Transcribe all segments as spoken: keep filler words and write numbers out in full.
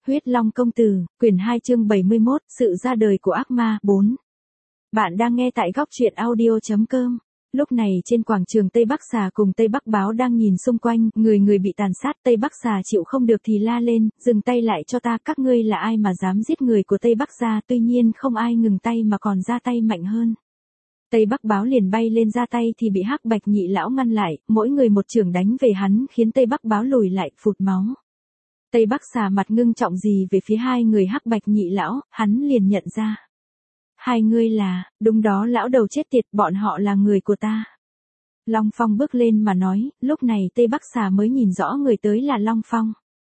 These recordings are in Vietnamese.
Huyết Long Công Tử, quyển hai chương bảy mươi mốt, sự ra đời của ác ma, bốn. Bạn đang nghe tại góc truyện audio chấm com. Lúc này trên quảng trường Tây Bắc Xà cùng Tây Bắc Báo đang nhìn xung quanh, người người bị tàn sát. Tây Bắc Xà chịu không được thì la lên, dừng tay lại cho ta, các ngươi là ai mà dám giết người của Tây Bắc gia? Tuy nhiên không ai ngừng tay mà còn ra tay mạnh hơn. Tây Bắc Báo liền bay lên ra tay thì bị Hắc Bạch Nhị lão ngăn lại, mỗi người một chưởng đánh về hắn khiến Tây Bắc Báo lùi lại, phụt máu. Tây Bắc Xà mặt ngưng trọng gì về phía hai người Hắc Bạch Nhị lão, hắn liền nhận ra. Hai ngươi là, đúng đó lão đầu chết tiệt, bọn họ là người của ta. Long Phong bước lên mà nói, lúc này Tây Bắc Xà mới nhìn rõ người tới là Long Phong.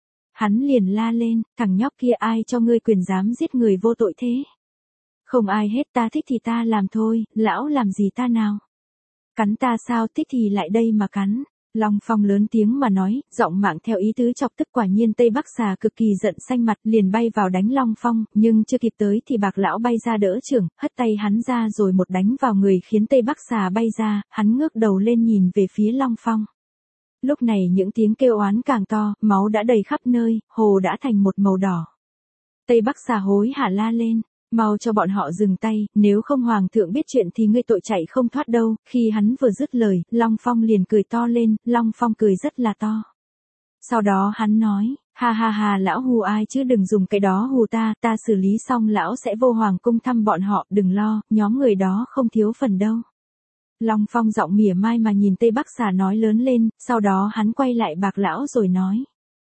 Hắn liền la lên, thằng nhóc kia, ai cho ngươi quyền dám giết người vô tội thế? Không ai hết, ta thích thì ta làm thôi, lão làm gì ta nào? Cắn ta sao, thích thì lại đây mà cắn. Long Phong lớn tiếng mà nói, giọng mạng theo ý tứ chọc tức. Quả nhiên Tây Bắc Xà cực kỳ giận xanh mặt, liền bay vào đánh Long Phong, nhưng chưa kịp tới thì Bạc lão bay ra đỡ chưởng, hất tay hắn ra rồi một đánh vào người khiến Tây Bắc Xà bay ra, hắn ngước đầu lên nhìn về phía Long Phong. Lúc này những tiếng kêu oán càng to, máu đã đầy khắp nơi, hồ đã thành một màu đỏ. Tây Bắc Xà hối hả la lên. Mau cho bọn họ dừng tay, nếu không hoàng thượng biết chuyện thì ngươi tội chạy không thoát đâu. Khi hắn vừa dứt lời, Long Phong liền cười to lên, Long Phong cười rất là to. Sau đó hắn nói, ha ha ha, lão hù ai chứ, đừng dùng cái đó hù ta, ta xử lý xong lão sẽ vô hoàng cung thăm bọn họ, đừng lo, nhóm người đó không thiếu phần đâu. Long Phong giọng mỉa mai mà nhìn Tây Bắc Xà nói lớn lên, sau đó hắn quay lại Bạc lão rồi nói.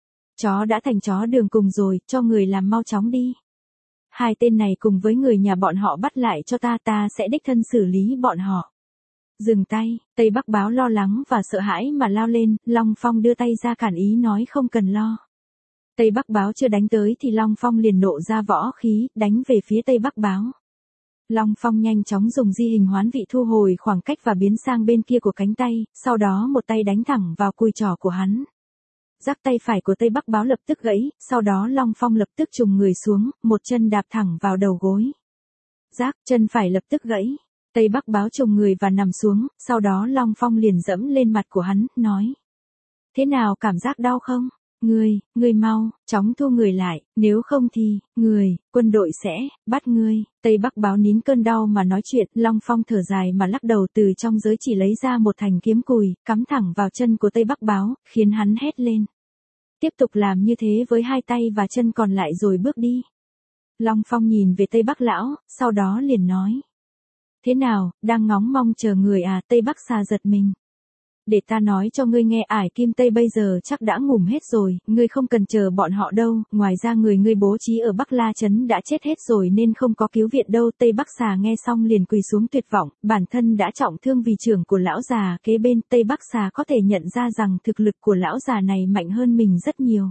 Chó đã thành chó đường cùng rồi, cho người làm mau chóng đi. Hai tên này cùng với người nhà bọn họ bắt lại cho ta, ta sẽ đích thân xử lý bọn họ. Dừng tay, Tây Bắc Báo lo lắng và sợ hãi mà lao lên, Long Phong đưa tay ra cản ý nói không cần lo. Tây Bắc Báo chưa đánh tới thì Long Phong liền nộ ra võ khí, đánh về phía Tây Bắc Báo. Long Phong nhanh chóng dùng di hình hoán vị thu hồi khoảng cách và biến sang bên kia của cánh tay, sau đó một tay đánh thẳng vào cùi trỏ của hắn. Giác tay phải của Tây Bắc Báo lập tức gãy, sau đó Long Phong lập tức trùng người xuống, một chân đạp thẳng vào đầu gối. Giác, chân phải lập tức gãy. Tây Bắc Báo trùng người và nằm xuống, sau đó Long Phong liền dẫm lên mặt của hắn, nói. Thế nào, cảm giác đau không? Ngươi, ngươi mau, chóng thu người lại, nếu không thì, người, quân đội sẽ, bắt ngươi. Tây Bắc Báo nín cơn đau mà nói chuyện, Long Phong thở dài mà lắc đầu, từ trong giới chỉ lấy ra một thành kiếm cùi, cắm thẳng vào chân của Tây Bắc Báo, khiến hắn hét lên. Tiếp tục làm như thế với hai tay và chân còn lại rồi bước đi. Long Phong nhìn về Tây Bắc lão, sau đó liền nói. Thế nào, đang ngóng mong chờ người à? Tây Bắc Xà giật mình. Để ta nói cho ngươi nghe, Ải Kim Tây bây giờ chắc đã ngủm hết rồi, ngươi không cần chờ bọn họ đâu, ngoài ra người ngươi bố trí ở Bắc La Trấn đã chết hết rồi nên không có cứu viện đâu. Tây Bắc Xà nghe xong liền quỳ xuống tuyệt vọng, bản thân đã trọng thương vì trưởng của lão già kế bên. Tây Bắc Xà có thể nhận ra rằng thực lực của lão già này mạnh hơn mình rất nhiều.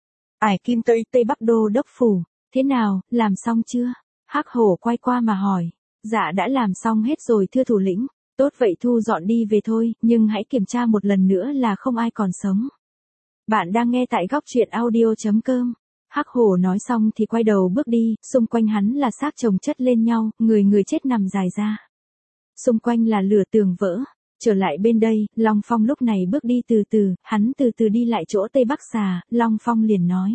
Ải Kim Tây, Tây Bắc Đô đốc phủ, thế nào, làm xong chưa? Hắc Hổ quay qua mà hỏi. Dạ đã làm xong hết rồi thưa thủ lĩnh. Tốt vậy thu dọn đi về thôi, nhưng hãy kiểm tra một lần nữa là không ai còn sống. Bạn đang nghe tại góc truyện audio chấm com. Hắc Hổ nói xong thì quay đầu bước đi, xung quanh hắn là xác chồng chất lên nhau, người người chết nằm dài ra. Xung quanh là lửa tường vỡ. Trở lại bên đây, Long Phong lúc này bước đi từ từ, hắn từ từ đi lại chỗ Tây Bắc Xà, Long Phong liền nói.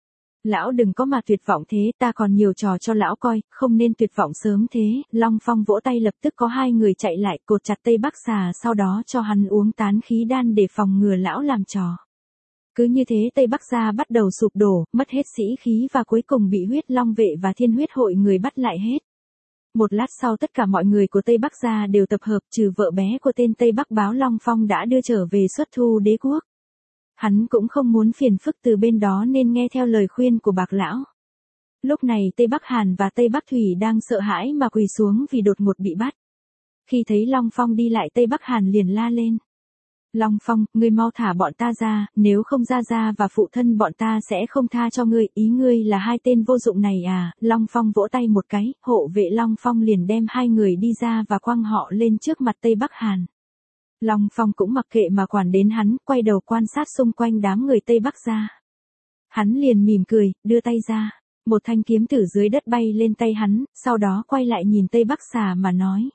Lão đừng có mà tuyệt vọng thế, ta còn nhiều trò cho lão coi, không nên tuyệt vọng sớm thế. Long Phong vỗ tay, lập tức có hai người chạy lại cột chặt Tây Bắc Xà, sau đó cho hắn uống tán khí đan để phòng ngừa lão làm trò. Cứ như thế Tây Bắc Gia bắt đầu sụp đổ, mất hết sĩ khí và cuối cùng bị Huyết Long vệ và Thiên Huyết hội người bắt lại hết. Một lát sau tất cả mọi người của Tây Bắc Gia đều tập hợp, trừ vợ bé của tên Tây Bắc Báo Long Phong đã đưa trở về xuất thu đế quốc. Hắn cũng không muốn phiền phức từ bên đó nên nghe theo lời khuyên của Bạc lão. Lúc này Tây Bắc Hàn và Tây Bắc Thủy đang sợ hãi mà quỳ xuống vì đột ngột bị bắt. Khi thấy Long Phong đi lại, Tây Bắc Hàn liền la lên. Long Phong, ngươi mau thả bọn ta ra, nếu không Gia Gia và phụ thân bọn ta sẽ không tha cho ngươi, ý ngươi là hai tên vô dụng này à? Long Phong vỗ tay một cái, hộ vệ Long Phong liền đem hai người đi ra và quăng họ lên trước mặt Tây Bắc Hàn. Long Phong cũng mặc kệ mà quản đến hắn, quay đầu quan sát xung quanh đám người Tây Bắc Gia. Hắn liền mỉm cười, đưa tay ra, một thanh kiếm từ dưới đất bay lên tay hắn, sau đó quay lại nhìn Tây Bắc Xà mà nói.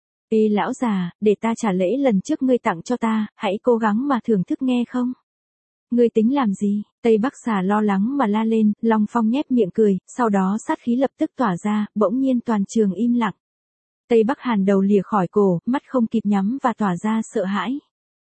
Ê lão già, để ta trả lễ lần trước ngươi tặng cho ta, hãy cố gắng mà thưởng thức nghe không? Ngươi tính làm gì? Tây Bắc Xà lo lắng mà la lên, Long Phong nhếch miệng cười, sau đó sát khí lập tức tỏa ra, bỗng nhiên toàn trường im lặng. Tây Bắc Hàn đầu lìa khỏi cổ, mắt không kịp nhắm và tỏa ra sợ hãi.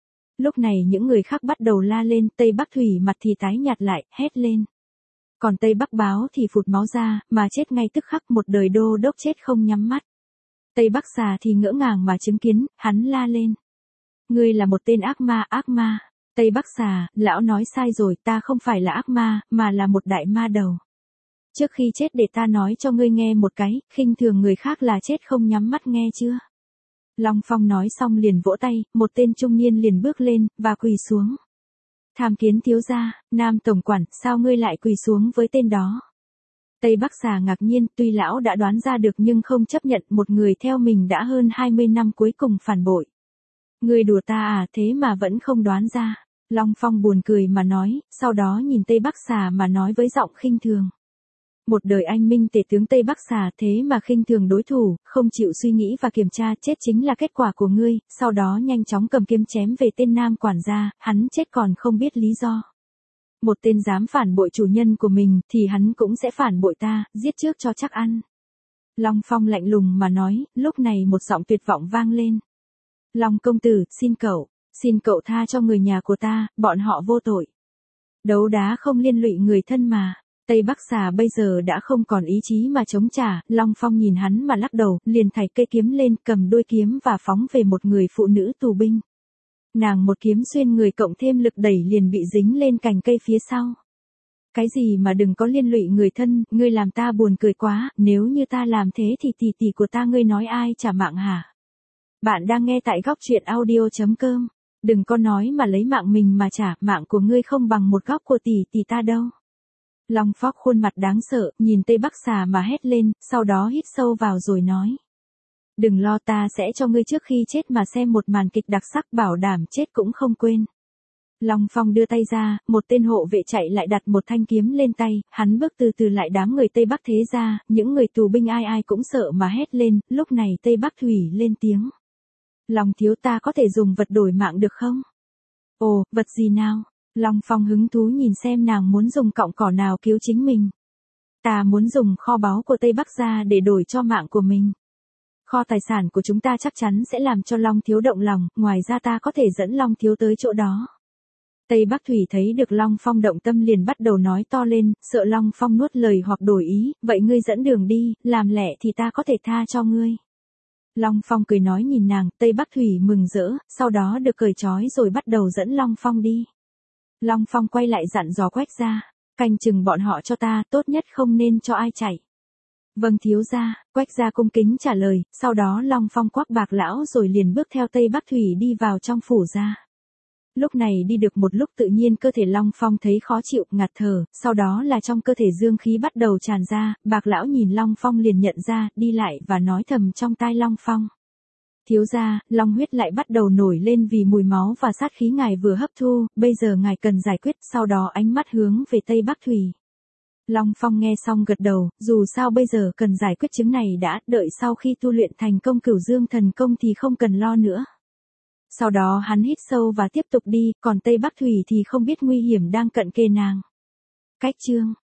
Lúc này những người khác bắt đầu la lên, Tây Bắc Thủy mặt thì tái nhạt lại, hét lên. Còn Tây Bắc Báo thì phụt máu ra, mà chết ngay tức khắc, một đời đô đốc chết không nhắm mắt. Tây Bắc Xà thì ngỡ ngàng mà chứng kiến, hắn la lên. Ngươi là một tên ác ma, ác ma. Tây Bắc Xà, lão nói sai rồi, ta không phải là ác ma, mà là một đại ma đầu. Trước khi chết để ta nói cho ngươi nghe một cái, khinh thường người khác là chết không nhắm mắt nghe chưa? Long Phong nói xong liền vỗ tay, một tên trung niên liền bước lên, và quỳ xuống. Tham kiến thiếu gia, Nam Tổng Quản, sao ngươi lại quỳ xuống với tên đó? Tây Bắc Xà ngạc nhiên, tuy lão đã đoán ra được nhưng không chấp nhận một người theo mình đã hơn hai mươi năm cuối cùng phản bội. Ngươi đùa ta à, thế mà vẫn không đoán ra. Long Phong buồn cười mà nói, sau đó nhìn Tây Bắc Xà mà nói với giọng khinh thường. Một đời anh minh tể tướng Tây Bắc Xà thế mà khinh thường đối thủ, không chịu suy nghĩ và kiểm tra, chết chính là kết quả của ngươi, sau đó nhanh chóng cầm kiếm chém về tên Nam quản gia, hắn chết còn không biết lý do. Một tên dám phản bội chủ nhân của mình, thì hắn cũng sẽ phản bội ta, giết trước cho chắc ăn. Long Phong lạnh lùng mà nói, lúc này một giọng tuyệt vọng vang lên. Long công tử, xin cậu, xin cậu tha cho người nhà của ta, bọn họ vô tội. Đấu đá không liên lụy người thân mà. Tây Bắc Xà bây giờ đã không còn ý chí mà chống trả, Long Phong nhìn hắn mà lắc đầu, liền thảy cây kiếm lên, cầm đuôi kiếm và phóng về một người phụ nữ tù binh. Nàng một kiếm xuyên người cộng thêm lực đẩy liền bị dính lên cành cây phía sau. Cái gì mà đừng có liên lụy người thân, ngươi làm ta buồn cười quá, nếu như ta làm thế thì tỷ tỷ của ta ngươi nói ai trả mạng hả? Bạn đang nghe tại góc truyện audio chấm com. Đừng có nói mà lấy mạng mình mà trả, mạng của ngươi không bằng một góc của tỷ tỷ ta đâu. Long Phóc khuôn mặt đáng sợ, nhìn Tây Bắc Xà mà hét lên, sau đó hít sâu vào rồi nói. Đừng lo, ta sẽ cho ngươi trước khi chết mà xem một màn kịch đặc sắc, bảo đảm chết cũng không quên. Long Phong đưa tay ra, một tên hộ vệ chạy lại đặt một thanh kiếm lên tay, hắn bước từ từ lại đám người Tây Bắc thế ra, những người tù binh ai ai cũng sợ mà hét lên, lúc này Tây Bắc Thủy lên tiếng. Long thiếu, ta có thể dùng vật đổi mạng được không? Ồ, vật gì nào? Long Phong hứng thú nhìn xem nàng muốn dùng cọng cỏ nào cứu chính mình. Ta muốn dùng kho báu của Tây Bắc ra để đổi cho mạng của mình. Kho tài sản của chúng ta chắc chắn sẽ làm cho Long thiếu động lòng, ngoài ra ta có thể dẫn Long thiếu tới chỗ đó. Tây Bắc Thủy thấy được Long Phong động tâm liền bắt đầu nói to lên, sợ Long Phong nuốt lời hoặc đổi ý, vậy ngươi dẫn đường đi, làm lẹ thì ta có thể tha cho ngươi. Long Phong cười nói nhìn nàng, Tây Bắc Thủy mừng rỡ, sau đó được cởi trói rồi bắt đầu dẫn Long Phong đi. Long Phong quay lại dặn dò Quách gia, canh chừng bọn họ cho ta, tốt nhất không nên cho ai chạy. Vâng thiếu gia, Quách gia cung kính trả lời, sau đó Long Phong quắc bạc lão rồi liền bước theo Tây Bắc Thủy đi vào trong phủ gia. Lúc này đi được một lúc tự nhiên cơ thể Long Phong thấy khó chịu, ngạt thở, sau đó là trong cơ thể dương khí bắt đầu tràn ra, bạc lão nhìn Long Phong liền nhận ra, đi lại và nói thầm trong tai Long Phong. Thiếu gia, long huyết lại bắt đầu nổi lên vì mùi máu và sát khí ngài vừa hấp thu, bây giờ ngài cần giải quyết, sau đó ánh mắt hướng về Tây Bắc Thủy. Long Phong nghe xong gật đầu, dù sao bây giờ cần giải quyết chứng này đã, đợi sau khi tu luyện thành công Cửu Dương thần công thì không cần lo nữa. Sau đó hắn hít sâu và tiếp tục đi, còn Tây Bắc Thủy thì không biết nguy hiểm đang cận kề nàng. Cách chương